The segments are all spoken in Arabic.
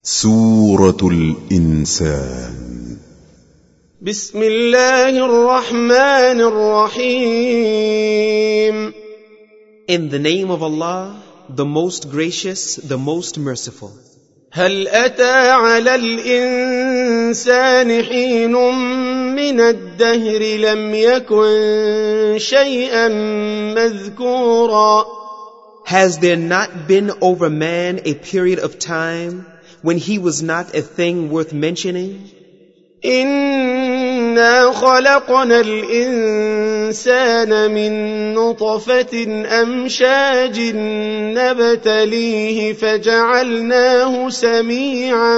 سورة الإنسان. بسم الله الرحمن الرحيم. In the name of Allah, the most gracious, the most merciful. هل أتى على الإنسان حين من الدهر لم يكن شيئا مذكورا. Has there not been over man a period of time when he was not a thing worth mentioning? إنا خلقنا الإنسان من نطفة أمشاج نبتليه فجعلناه سميعا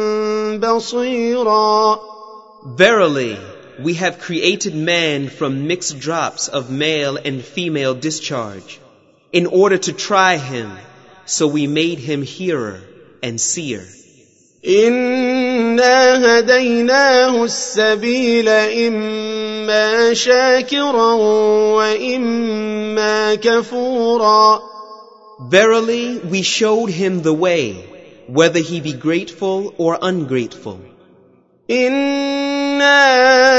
بصيرا. Verily, we have created man from mixed drops of male and female discharge, in order to try him, so we made him hearer and seer. إنا هديناه السبيل إما شاكرا وإما كفورا. Verily, we showed him the way, whether he be grateful or ungrateful. إنا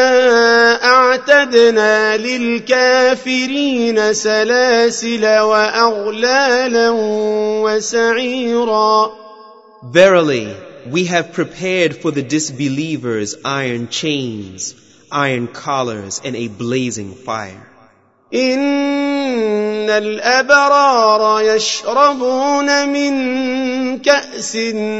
أعتدنا للكافرين سلاسل وأغلالا وسعيرا. Verily, we have prepared for the disbelievers iron chains, iron collars, and a blazing fire. إن الأبرار يشربون من كأس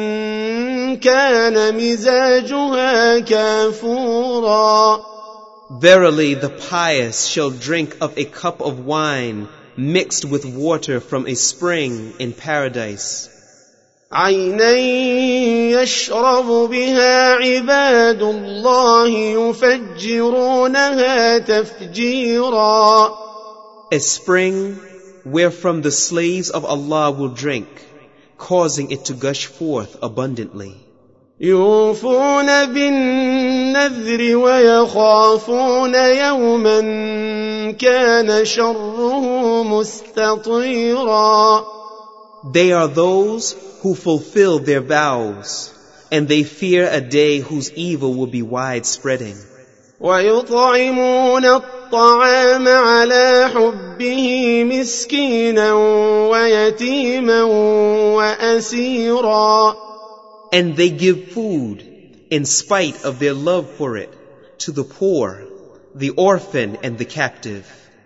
كان مزاجها كافورا. Verily, the pious shall drink of a cup of wine mixed with water from a spring in paradise. عينا يشرب بها عباد الله يفجرونها تفجيرا. A spring wherefrom the slaves of Allah will drink, causing it to gush forth abundantly. يوفون بالنذر ويخافون يوما كان شره مستطيرا. They are those who fulfill their vows, and they fear a day whose evil will be widespreading. ويطعمون الطعام على حبه مسكينا ويتيما وأسيرا. And they give food in spite of their love for it to the poor, the orphan, and the captive.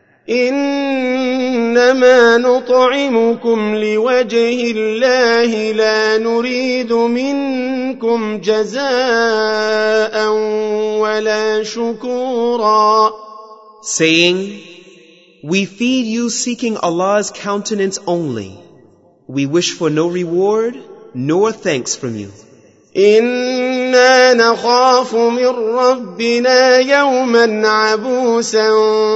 إنما نطعمكم لوجه الله لا نريد منكم جزاء ولا شكورا. Saying, we feed you seeking Allah's countenance only. We wish for no reward nor thanks from you. إنا نخاف من ربنا يوما عبوسا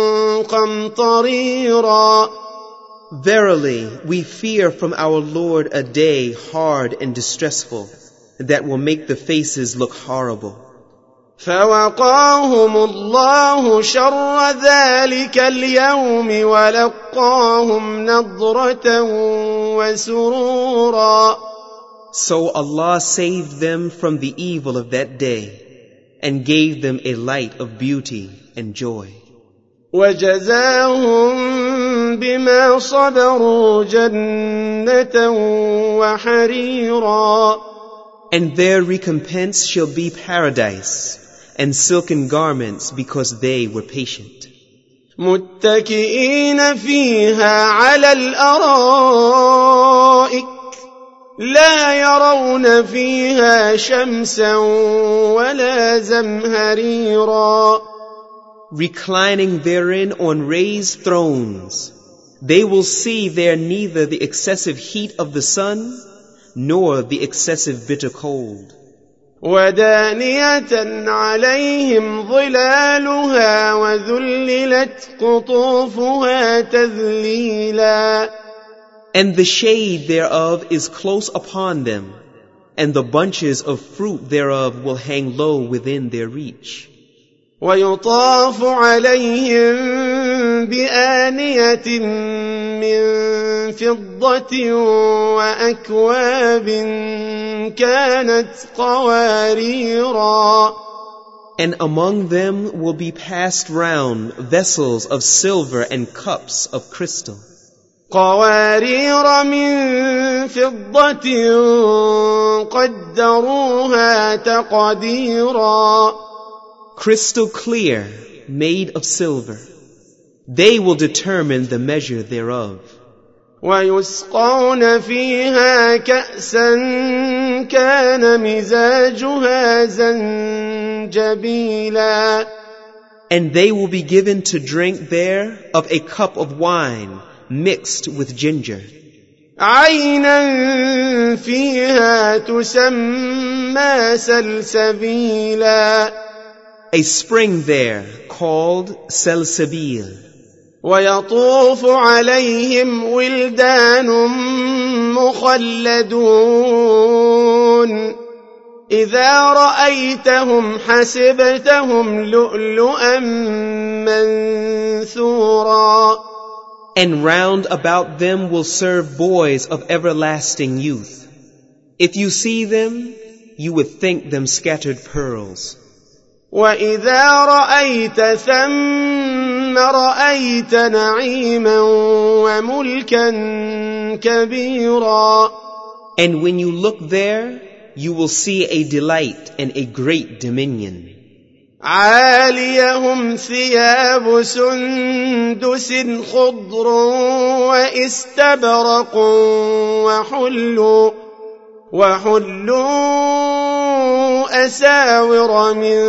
قمطريرا. Verily, we fear from our Lord a day hard and distressful, that will make the faces look horrible. فوقاهم الله شر ذلك اليوم ولقاهم نضرة وسرورا. So Allah saved them from the evil of that day and gave them a light of beauty and joy. وجزاهم بما صبروا جنة وحريرا. And their recompense shall be paradise and silken garments because they were patient. متكئين فيها على الأرائك لا يرون فيها شمسا ولا زمهريرا. Reclining therein on raised thrones, they will see there neither the excessive heat of the sun nor the excessive bitter cold. ودانية عليهم ظلالها وذللت قطوفها تذليلا. And the shade thereof is close upon them, and the bunches of fruit thereof will hang low within their reach. ويطاف عليهم بآنية من فضة وأكواب كانت قواريرا. And among them will be passed round vessels of silver and cups of crystal. قوارير من فضة قدروها تقديرا. Crystal clear, made of silver. They will determine the measure thereof. ويسقون فيها كأسا كان مزاجها زنجبيلا. And they will be given to drink there of a cup of wine mixed with ginger. عينا فيها تسمى سلسبيلا. A spring there called Salsabil. ويطوف عليهم ولدان مخلدون إذا رأيتهم حسبتهم لؤلؤا منثورا. And round about them will serve boys of everlasting youth. If you see them, you would think them scattered pearls. وإذا رأيت ثم رأيت نعيما وملكا كبيرا. And when you look there, you will see a delight and a great dominion. عاليهم ثياب سندس خضر واستبرق وحلوا أساور من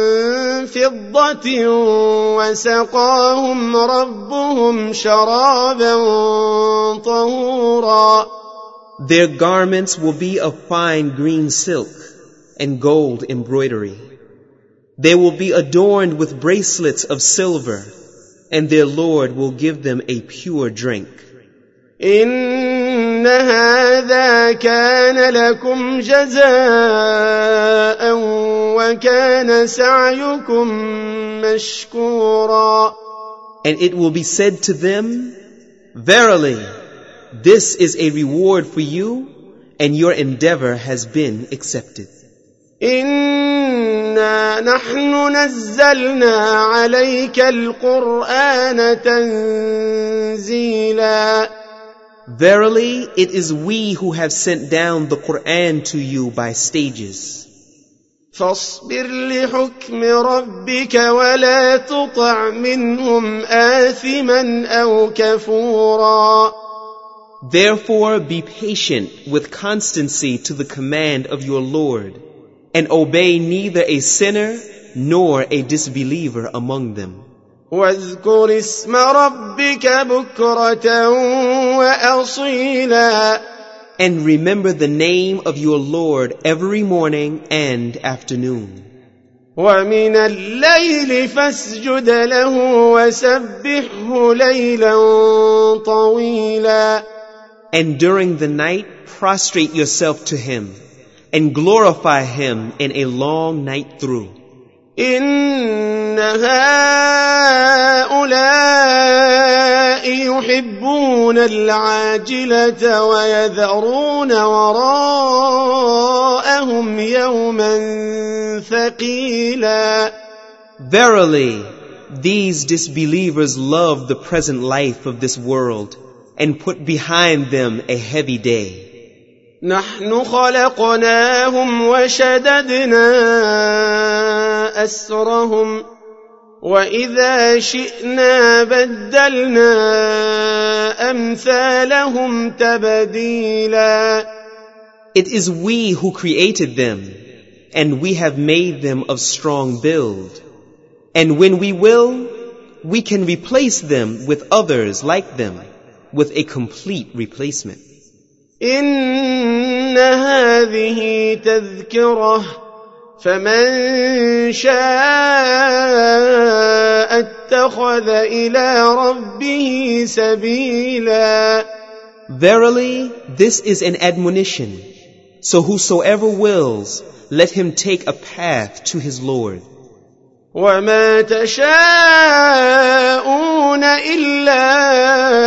فضة وسقاهم ربهم شرابا طهورا. Their garments will be of fine green silk and gold embroidery. They will be adorned with bracelets of silver, and their Lord will give them a pure drink. إن هذا كان لكم جزاء وكان سعيكم مشكورا. And it will be said to them, Verily, this is a reward for you, and your endeavor has been accepted. إنا نحن نزلنا عليك القرآن تنزيلا. Verily, it is we who have sent down the Quran to you by stages. فاصبر لحكم ربك ولا تطع منهم آثما أو كفورا. Therefore be patient with constancy to the command of your Lord, and obey neither a sinner nor a disbeliever among them. واذكر اسم ربك بكرة وأصيلا. And remember the name of your Lord every morning and afternoon. ومن الليل فاسجد له وسبحه ليلا طويلا. And during the night prostrate yourself to him and glorify him in a long night through. إن هؤلاء يحبون العاجلة ويذرون وراءهم يوما ثقيلا. Verily, these disbelievers love the present life of this world and put behind them a heavy day. نحن خلقناهم وشددنا أسرهم وإذا شئنا بدلنا أمثالهم تبديلا. It is we who created them, and we have made them of strong build. And when we will, we can replace them with others like them, with a complete replacement. إن هذه تذكرة فمن شاء اتخذ إلى ربه سبيلا. Verily, this is an admonition. So whosoever wills, let him take a path to his Lord. وما تشاءون إلا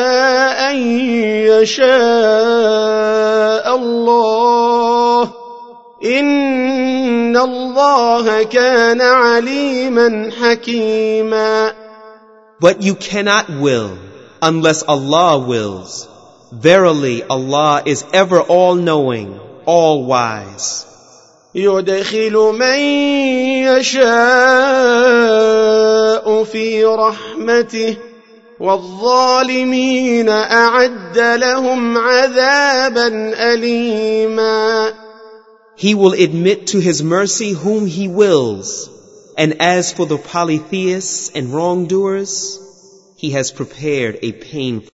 أن يشاء الله إن الله كان عليما حكيما. But you cannot will unless Allah wills. Verily, Allah is ever all-knowing, all-wise. يدخل من يشاء في رحمته والظالمين أعد لهم عذابا أليما. He will admit to His mercy whom He wills. And as for the polytheists and wrongdoers, He has prepared a painful